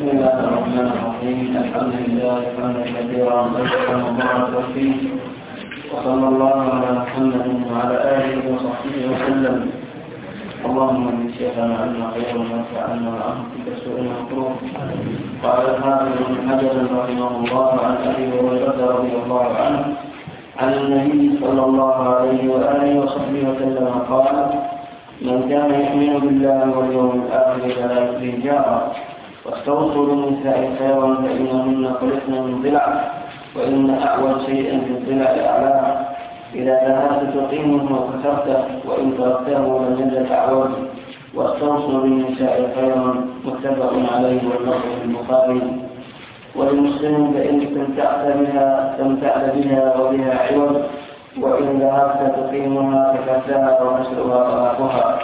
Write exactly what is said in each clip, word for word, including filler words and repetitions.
بسم الله الرحمن الرحيم. الحمد لله حمدا كثيرا طيبا مباركا فيه، وصلى الله على محمد وعلى اله وصحبه وسلم. اللهم من شيخنا عنا خير وانفعنا وانفك سوء المكروه. قال الحافظ بن حجر رحمه الله عن ابي هريره رضي الله عنه عن النبي صلى الله عليه واله وصحبه وسلم قال: من كان يؤمن بالله واليوم الاخر فلا يؤذي جاره، واستوصوا بالنساء خيرا فانهن خلقن من ضلع، وان اعوج شيء في الضلع اعلاه، اذا ذهبت تقيمه وكسرته وان تركته لم يزل اعوج. واستوصوا بالنساء خيرا. متفق عليه واللفظ البخاري. ولمسلم: فان استمتعت بها استمتعت بها وبها عوج، وإن ذهبت تقيمها فكسرها وكسرها طلاقها.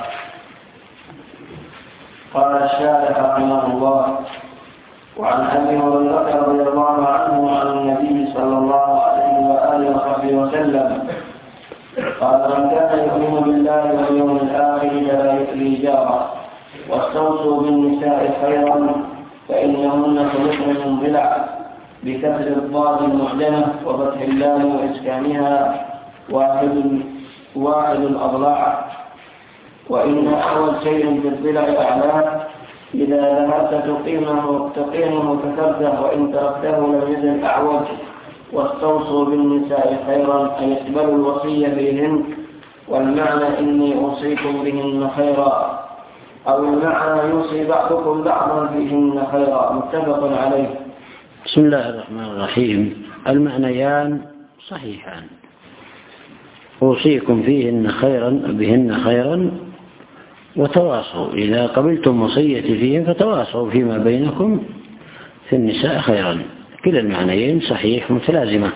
قال الشارح رحمه الله: وعن أبي هريرة رضي الله عنه عن النبي صلى الله عليه وآله وصحبه وسلم قال: من كان يؤمن بالله واليوم الآخر فلا يؤذي جاره، واستوصوا بالنساء خيرا فإنهن خلقن من ضلع، بكسر الضاد المعجمة وفتح اللام وإسكانها واحد واحد الأضلاع، وإن أول شيء في الضلع أعلاه، إذا ذهبت تقيمه تقيمه كسرته وإن تركته لم يزل أعوج. واستوصوا بالنساء خيرا أي اقبلوا الوصية بهن، والمعنى إني أوصيكم بهن خيرا، أو المعنى يوصي بعضكم بعضا بهن خيرا. متفق عليه. بسم الله الرحمن الرحيم. المعنيان صحيحان: أوصيكم فيهن خيرا بهن خيرا، وتواصوا إذا قبلتم وصيتي فيهن فتواصوا فيما بينكم في النساء خيرا. كلا المعنيين صحيح متلازمة.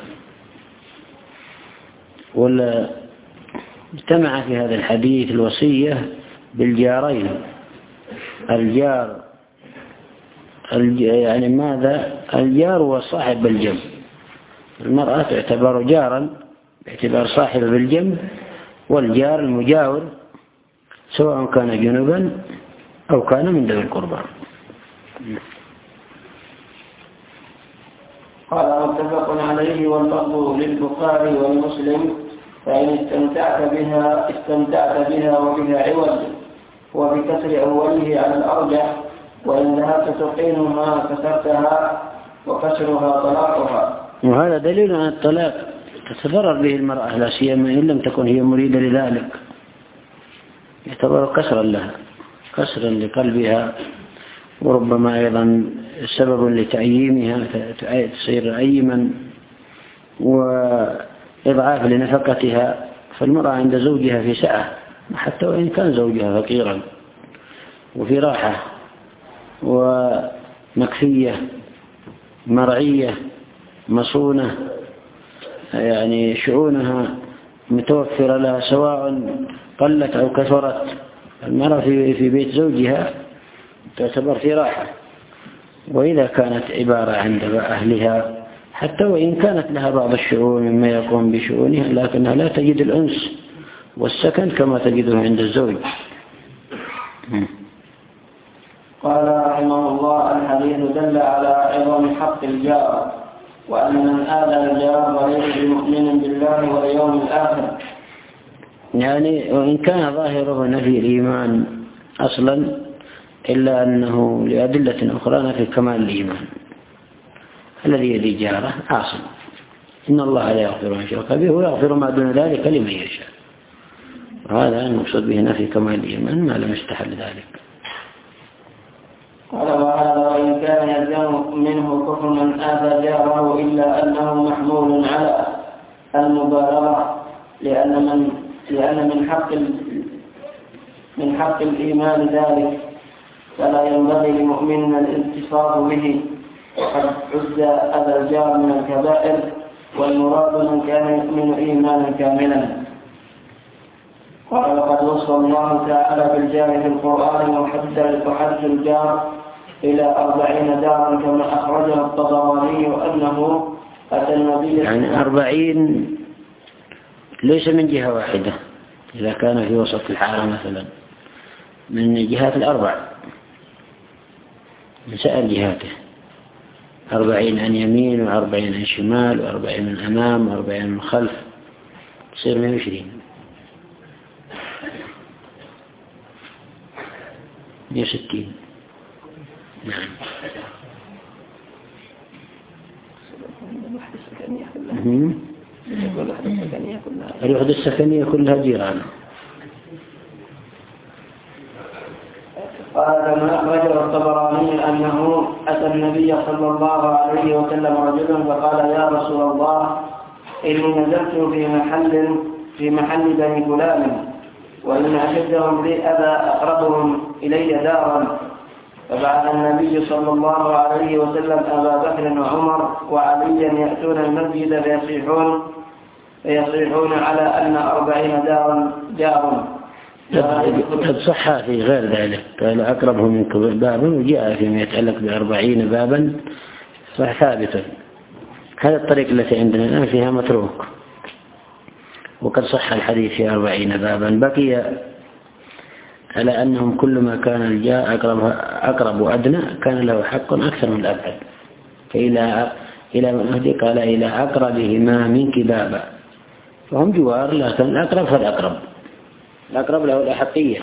ولا اجتمع في هذا الحديث الوصية بالجارين. الجار يعني ماذا؟ الجار وصاحب بالجنب. المرأة تعتبر جارا باعتبار صاحبة بالجنب، والجار المجاور سواء كان جنبا أو كان من ذوي القربى. قال: متفق عليه واللفظ للبخاري والمسلم. فإن استمتعت بها استمتعت بها وبها عوج، وبكسر أوله على الأرجح، وإن ذهبت تقيمها كسرتها وكسرها طلاقها. وهذا دليل على الطلاق تتضرر به المرأة، لا سيما إن لم تكن هي مريدة لذلك، يعتبر كسرا لها، كسرا لقلبها، وربما أيضا سبب لتعييمها تصير أيما، وإضعاف لنفقتها. فالمرأة عند زوجها في سعة، حتى وإن كان زوجها فقيرا، وفي راحة ومكفية مرعية مصونة، يعني شؤونها متوفرة لها سواء قلت أو كثرت. المرأة في بيت زوجها تعتبر في راحة. وإذا كانت عبارة عند أهلها، حتى وإن كانت لها بعض الشؤون مما يقوم بشؤونها، لكنها لا تجد الأنس والسكن كما تجده عند الزوج. قال رحمه الله: الحديث دل على عظم حق الجار، وأن من آذى الجار وليس بمؤمن بالله واليوم الآخر. يعني وإن كان ظاهره نفي الإيمان أصلا، إلا أنه لأدلة أخرى نفي كمال الإيمان. الذي يدي جاره عاصم، إن الله لا يغفر أن يشرك به ويغفر ما دون ذلك لمن يشاء. وهذا المقصود به نفي كمال الإيمان ما لم يستحل ذلك. قال: وهذا وإن كان يلزم منه كفر من آذى جاره، إلا أنه محمول على المبالغة، لأن من لأن من حق من حق الإيمان ذلك، فلا ينبغي لمؤمن الاتصاف به. وقد عد أذى الجار من الكبائر، والمراد من كان يؤمن إيمانا كاملا. قال: وقد وصف الله تعالى بالجار في القرآن، وحد الجار إلى أربعين دارا كما أخرجه الطبراني أنه أتى النبي يعني أربعين ليس من جهة واحدة، إذا كان في وسط الحارة مثلا من جهات الأربع، من سائر جهاته، أربعين عن يمين وأربعين عن شمال وأربعين من أمام وأربعين من خلف، تصير مئة وعشرين مئة وستين. نعم. الوحدة السكنية كلها جيران. قال كما أخرجه الطبراني أنه أتى النبي صلى الله عليه وسلم رجل فقال يا رسول الله إني نزلت في محل في محل بني فلان وإن أشدهم لي أبا أقربهم إلي دارا، فبعث النبي صلى الله عليه وسلم أبا بكر وعمر وعليا يأتون المسجد فيصيحون فيصيحون على أن أربعين دارا جار. قد صح في غير ذلك، قال أقربهم منكم بابا، وجاء فيما يتعلق بأربعين بابا صح ثابتا. هذا الطريق التي عندنا الآن فيها متروك، وقد صح الحديث في أربعين بابا. بقي على أنهم كلما كان الجاء أقرب, أقرب وأدنى كان له حق أكثر من الأبعد، فإلى إلى من أهدي قال إلى أقربهما منك بابا، فهم جوار، لكن الأقرب فالأقرب الأقرب له الأحقية.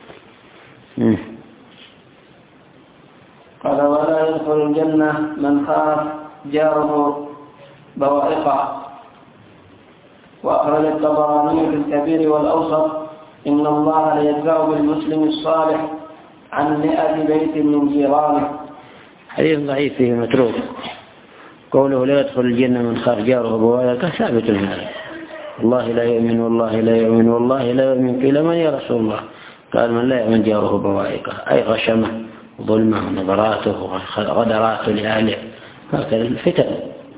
قال ولا يدخل الجنة من خاف جاره بوائقه. وأخرج الطبراني في الكبير والأوسط إن الله ليدفع بالمسلم الصالح عن مئة بيت من جيرانه. حديث ضعيف فيه متروك، قوله لا يدخل الجنة من خاف جاره بوائقه ثابت هذا. والله لا يؤمن والله لا يؤمن والله لا يؤمن، قيل من يا رسول الله؟ قال من لا يؤمن جاره بوائقه، أي غشمه ظلمه ونظراته وغدراته لأهله، هكذا الفتن.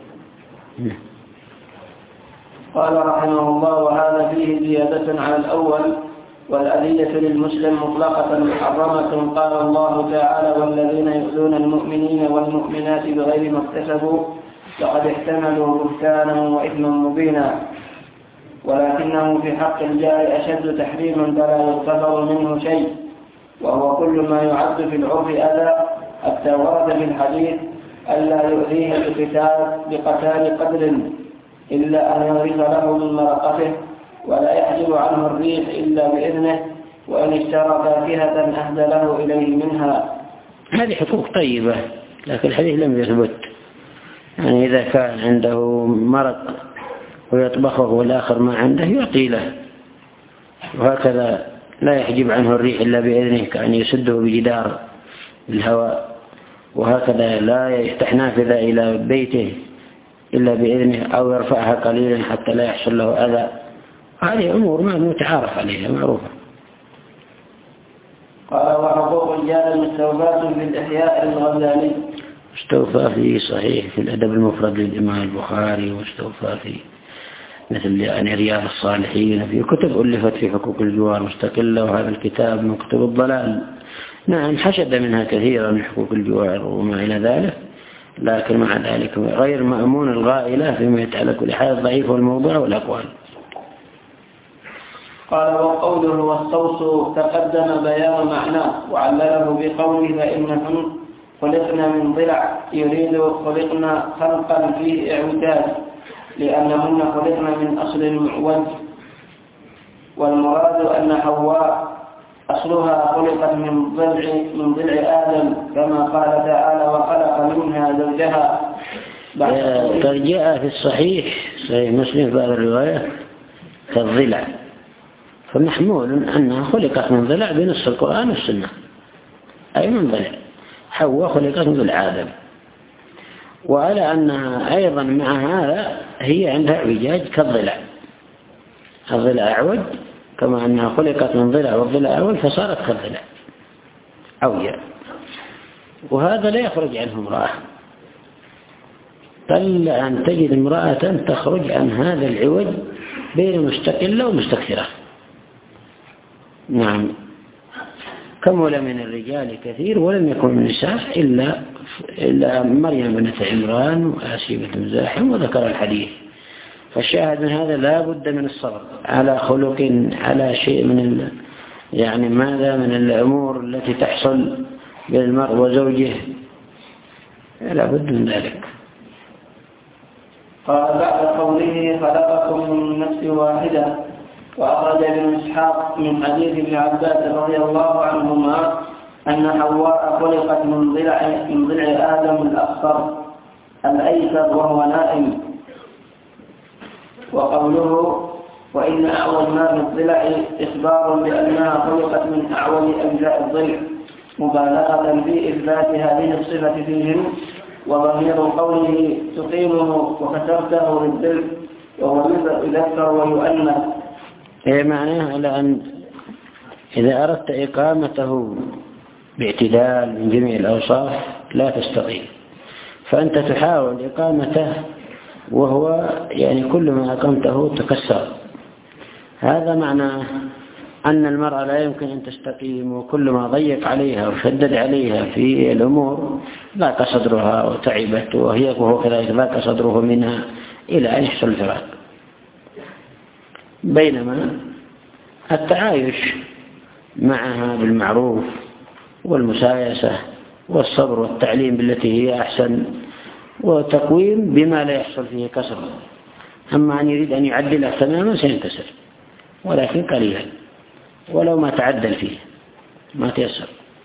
قال رحمه الله وهذا فيه زيادة على الأول، والأذية للمسلم مطلقة محرمة. قال الله تعالى والذين يؤذون المؤمنين والمؤمنات بغير ما اكتسبوا لقد احتملوا بهتانا وإثما مبينا، ولكنه في حق الجار أشد تحريما فلا يغتفر منه شيء، وهو كل ما يعد في العرف أذى، حتى ورد في الحديث ألا يؤذيه بقتال بقتال قدر إلا أن يغرف له من مرقته، ولا يحجب عنه الريح إلا بإذنه، وإن اشترى فاكهة أهدى له إليه منها. هذه حقوق طيبة، لكن الحديث لم يثبت. يعني إذا كان عنده مرق ويطبخه والآخر ما عنده يعطي له، وهكذا لا يحجب عنه الريح إلا بإذنه، كأن يسده بجدار الهواء، وهكذا لا يفتح نافذة إلى بيته إلا بإذنه، أو يرفعها قليلا حتى لا يحصل له أذى. هذه أمور ما متعارف عليها معروفة. قال وحقوق الجار مستوفاة في الإحياء الغزالي. مستوفى في صحيح في الأدب المفرد للإمام البخاري، واستوفى في مثل يعني رياض الصالحين، في كتب ألفت في حقوق الجوار مستقلة، وهذا الكتاب من كتب الضلال. نعم حشد منها كثيرا من حقوق الجوار وما إلى ذلك، لكن مع ذلك غير مأمون الغائلة فيما يتعلق بالحال الضعيف والموضوع والأقوال. قال وقوله واستوصوا تقدم بيان معناه، وعلله بقوله فإنهم خلقنا من ضلع، يريد خلقنا خلقا فيه اعوجاج، لأنهن خلقنا من أصل معوج، والمراد أن حواء أصلها خلقت من ضلع من ضلع آدم، كما قال تعالى وخلق منها زوجها. قد جاء في الصحيح صحيح مسلم في هذه الرواية كالضلع، فمحمول أنها خلقت من ضلع بنص القرآن والسنة، أي من ضلع. حواء خلقت من ضلع آدم، وعلى أنها أيضا مع هذا هي عندها اعوجاج كالضلع، الضلع أعوج كما أنها خلقت من ضلع والضلع أعوج فصارت كالضلع عوجة، وهذا لا يخرج عنه امرأة، بل أن تجد امرأة تخرج عن هذا العوج بين مستقلة ومستكثرة. نعم كمل من الرجال كثير ولم يكن من النساء إلا إلا مريم بنت عمران وآسيا بنت مزاحم وذكر الحديث. فالشاهد من هذا لا بد من الصبر على خلق، على شيء من ال... يعني ماذا من الأمور التي تحصل بالمرء وزوجه لا بد من ذلك. قال بعد قوله خلقكم من نفس واحدة. وأخرج ابن إسحاق من حديث ابن عباس رضي الله عنهما أن حواء خلقت من ضلع من ضلع آدم الأخضر الأيسر وهو نائم. وقوله وإن أعوج ما في الضلع إخبار بأنها خلقت من أعوج أجزاء الضلع مبالغة في إثبات هذه الصفة فيهم. وضمير قوله تقيمه وكسرته للضلع وهو يذكر ويؤنث. إيه معناه على أن إذا أردت إقامته باعتدال من جميع الأوصاف لا تستقيم، فأنت تحاول إقامته وهو يعني كل ما أقمته تكسر. هذا معناه أن المرأة لا يمكن أن تستقيم، وكل ما ضيق عليها وشدد عليها في الأمور ضاق صدرها وتعبت، وهي وهو كذلك ضاق صدره منها إلى أن يحصل الفراق. بينما التعايش معها بالمعروف والمسايسة والصبر والتعليم بالتي هي أحسن وتقويم بما لا يحصل فيه كسر. أما أن يريد أن يعدله تماما سينكسر، ولكن قليلا ولو ما تعدل فيه ما تيسر.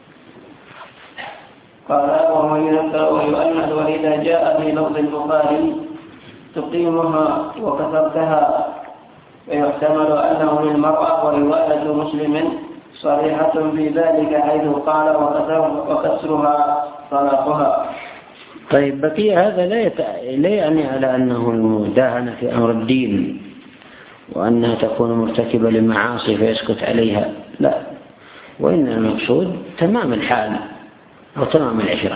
قال وهو يذكر ويؤنث. وإذا جاء في لفظ البخاري تقيمها وكسرتها فيحتمل أنه للمرأة، ورواية مسلم صريحة في ذلك حيث قال وكسرها طلاقها. طيب بقي هذا لا, يت... لا يعني على أنه المداهنة في أمر الدين وأنها تكون مرتكبة لمعاصي فيسكت عليها، لا، وإن المقصود تمام الحال أو تمام العشرة.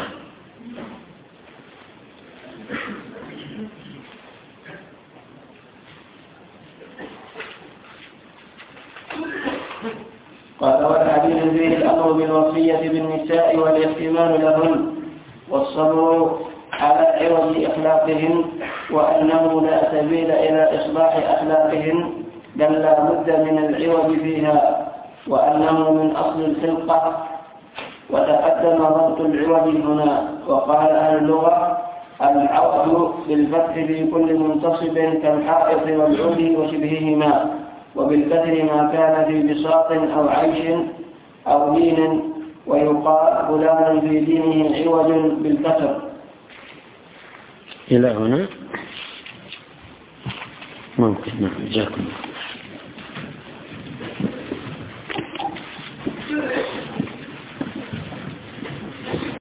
قال والحديث فيه الأمر بالوصية بالنساء والاهتمام لهن والصبر على عوض أخلاقهن، وأنه لا سبيل إلى إصلاح أخلاقهن بل لا بد من العوض فيها، وأنه من أصل الخلقة. وتقدم ضبط العوض هنا. وقال أهل اللغة العوض بالفتح في كل منتصب كالحائط والعود وشبههما، وبالكسر ما كان في بساط أو عيش أو دين، ويقال فلان في دينه عوج بالكسر. إلى هنا ممكن. نعم جاكم.